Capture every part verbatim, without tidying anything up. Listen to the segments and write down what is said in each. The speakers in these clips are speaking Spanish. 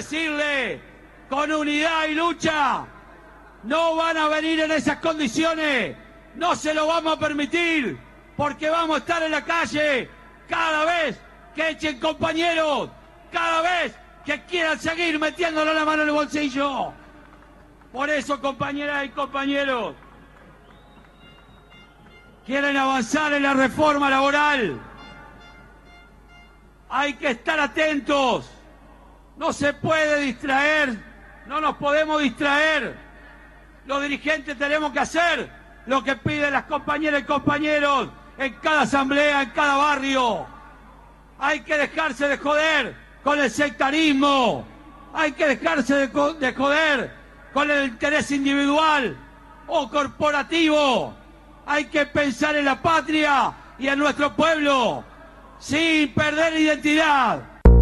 decirle con unidad y lucha, no van a venir en esas condiciones, no se lo vamos a permitir, porque vamos a estar en la calle cada vez que echen compañeros, cada vez que quieran seguir metiéndole la mano en el bolsillo. Por eso, compañeras y compañeros, quieren avanzar en la reforma laboral. Hay que estar atentos, no se puede distraer, no nos podemos distraer. Los dirigentes tenemos que hacer lo que piden las compañeras y compañeros en cada asamblea, en cada barrio. Hay que dejarse de joder con el sectarismo, hay que dejarse de, de joder con el interés individual o corporativo. Hay que pensar en la patria y en nuestro pueblo, sin perder identidad.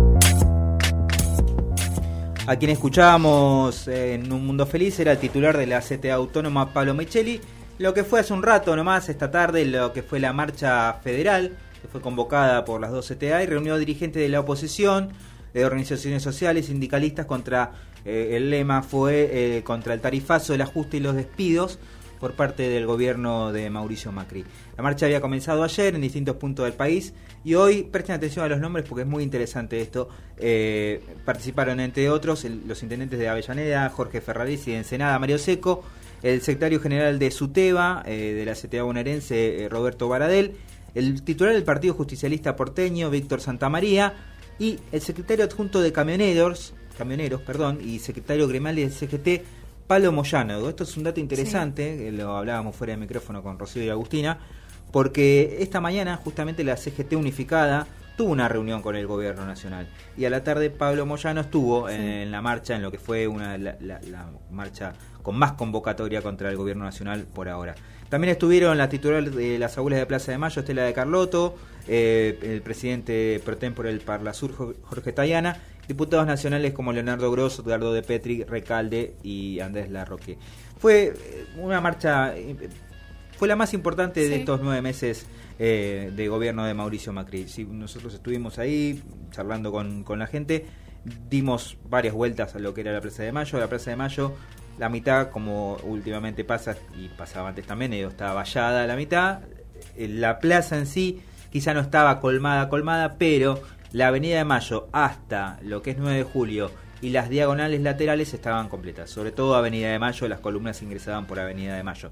A quien escuchábamos en Un Mundo Feliz era el titular de la C T A Autónoma, Pablo Micheli. Lo que fue hace un rato nomás, esta tarde, lo que fue la marcha federal, que fue convocada por las dos C T A y reunió dirigentes de la oposición, de organizaciones sociales, sindicalistas, contra, eh, el lema fue eh, contra el tarifazo, el ajuste y los despidos por parte del gobierno de Mauricio Macri. La marcha había comenzado ayer en distintos puntos del país y hoy, presten atención a los nombres porque es muy interesante esto, eh, participaron entre otros el, los intendentes de Avellaneda, Jorge Ferraresi, de Ensenada, Mario Seco, el secretario general de SUTEBA, eh, de la C T A bonaerense, eh, Roberto Baradel, el titular del Partido Justicialista Porteño, Víctor Santamaría, y el secretario adjunto de Camioneros, camioneros perdón, y secretario gremial del C G T, Pablo Moyano. Esto es un dato interesante, sí, que lo hablábamos fuera de micrófono con Rocío y Agustina, porque esta mañana justamente la C G T unificada tuvo una reunión con el gobierno nacional y a la tarde Pablo Moyano estuvo sí. en, en la marcha, en lo que fue una la, la, la marcha con más convocatoria contra el gobierno nacional por ahora. También estuvieron la titular de las aulas de Plaza de Mayo, Estela de Carlotto, eh, el presidente pro tempore del Parlasur, Jorge Tayana, diputados nacionales como Leonardo Grosso, Edgardo de Petri, Recalde y Andrés Larroque. Fue una marcha, fue la más importante sí. de estos nueve meses eh, de gobierno de Mauricio Macri. Sí, nosotros estuvimos ahí charlando con, con la gente, dimos varias vueltas a lo que era la Plaza de Mayo. La Plaza de Mayo, la mitad, como últimamente pasa, y pasaba antes también, estaba vallada a la mitad. La plaza en sí quizá no estaba colmada, colmada, pero la Avenida de Mayo hasta lo que es nueve de julio y las diagonales laterales estaban completas. Sobre todo Avenida de Mayo, las columnas ingresaban por Avenida de Mayo.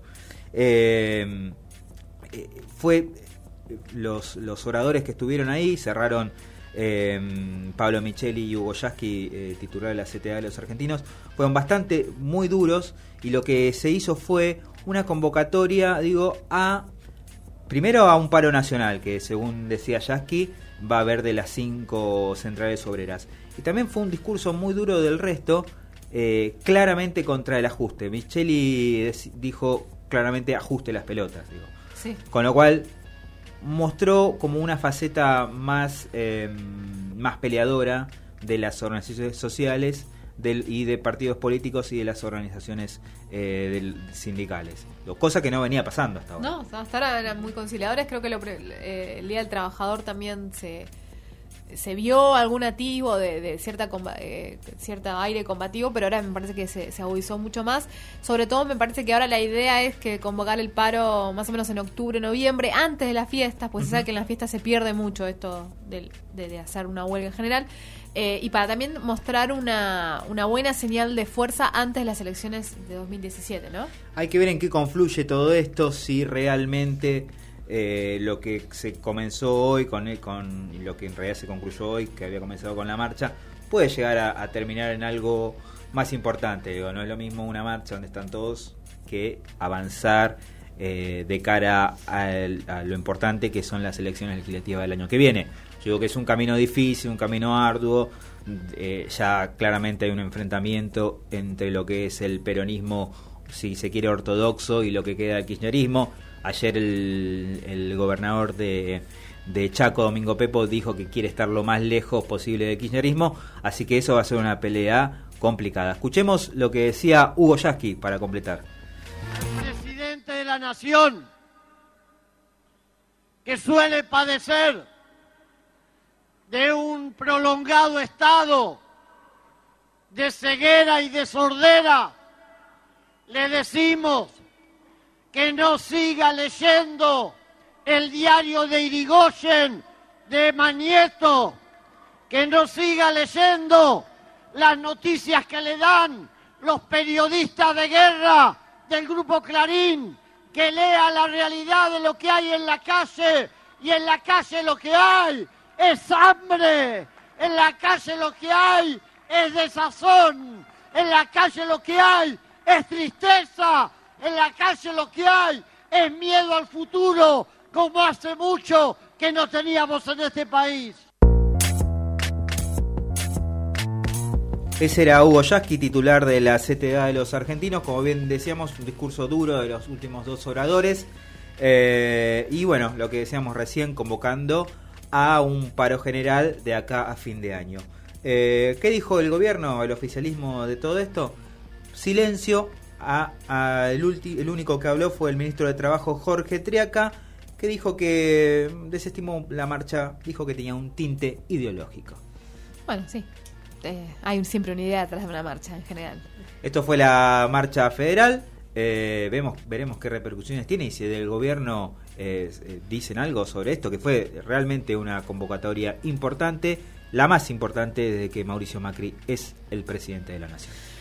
Eh, eh, fue los, los oradores que estuvieron ahí, cerraron eh, Pablo Micheli y Hugo Yasky, eh, titular de la C T A de los argentinos, fueron bastante muy duros y lo que se hizo fue una convocatoria, digo, a primero a un paro nacional, que según decía Yasky, va a haber de las cinco centrales obreras. Y también fue un discurso muy duro del resto, eh, claramente contra el ajuste. Micheli dijo claramente ajuste las pelotas, digo. Sí. Con lo cual mostró como una faceta más, eh, más peleadora de las organizaciones sociales del, y de partidos políticos y de las organizaciones eh, del, sindicales. Cosa que no venía pasando hasta ahora. No, hasta ahora eran muy conciliadores. Creo que lo, eh, el Día del Trabajador también se, se vio algún atisbo de, de cierta eh, cierta aire combativo, pero ahora me parece que se, se agudizó mucho más. Sobre todo me parece que ahora la idea es que convocar el paro más o menos en octubre, noviembre, antes de las fiestas, pues uh-huh. se sabe que en las fiestas se pierde mucho esto de, de, de hacer una huelga en general. Eh, y para también mostrar una, una buena señal de fuerza antes de las elecciones de dos mil diecisiete, ¿no? Hay que ver en qué confluye todo esto, si realmente eh, lo que se comenzó hoy con, con lo que en realidad se concluyó hoy, que había comenzado con la marcha, puede llegar a, a terminar en algo más importante. Digo, no es lo mismo una marcha donde están todos que avanzar eh, de cara a, el, a lo importante que son las elecciones legislativas del año que viene. Yo digo que es un camino difícil, un camino arduo, eh, ya claramente hay un enfrentamiento entre lo que es el peronismo, si se quiere, ortodoxo, y lo que queda del kirchnerismo. Ayer el, el gobernador de, de Chaco, Domingo Pepo, dijo que quiere estar lo más lejos posible del kirchnerismo, así que eso va a ser una pelea complicada. Escuchemos lo que decía Hugo Yasky para completar. El presidente de la Nación, que suele padecer de un prolongado estado de ceguera y de sordera, le decimos que no siga leyendo el diario de Irigoyen, de Mañeto, que no siga leyendo las noticias que le dan los periodistas de guerra del Grupo Clarín, que lea la realidad de lo que hay en la calle, y en la calle lo que hay es hambre, en la calle lo que hay es desazón, en la calle lo que hay es tristeza, en la calle lo que hay es miedo al futuro, como hace mucho que no teníamos en este país. Ese era Hugo Yasky, titular de la C T A de los argentinos. Como bien decíamos, un discurso duro de los últimos dos oradores. Eh, y bueno, lo que decíamos recién, convocando a un paro general de acá a fin de año. Eh, ¿Qué dijo el gobierno, el oficialismo de todo esto? Silencio. A, a el, ulti, el único que habló fue el ministro de Trabajo, Jorge Triaca, que dijo que desestimó la marcha, dijo que tenía un tinte ideológico. Bueno, sí. Eh, hay siempre una idea detrás de una marcha en general. Esto fue la marcha federal. Eh, vemos, veremos qué repercusiones tiene y si del gobierno eh, eh, dicen algo sobre esto, que fue realmente una convocatoria importante, la más importante desde que Mauricio Macri es el presidente de la nación.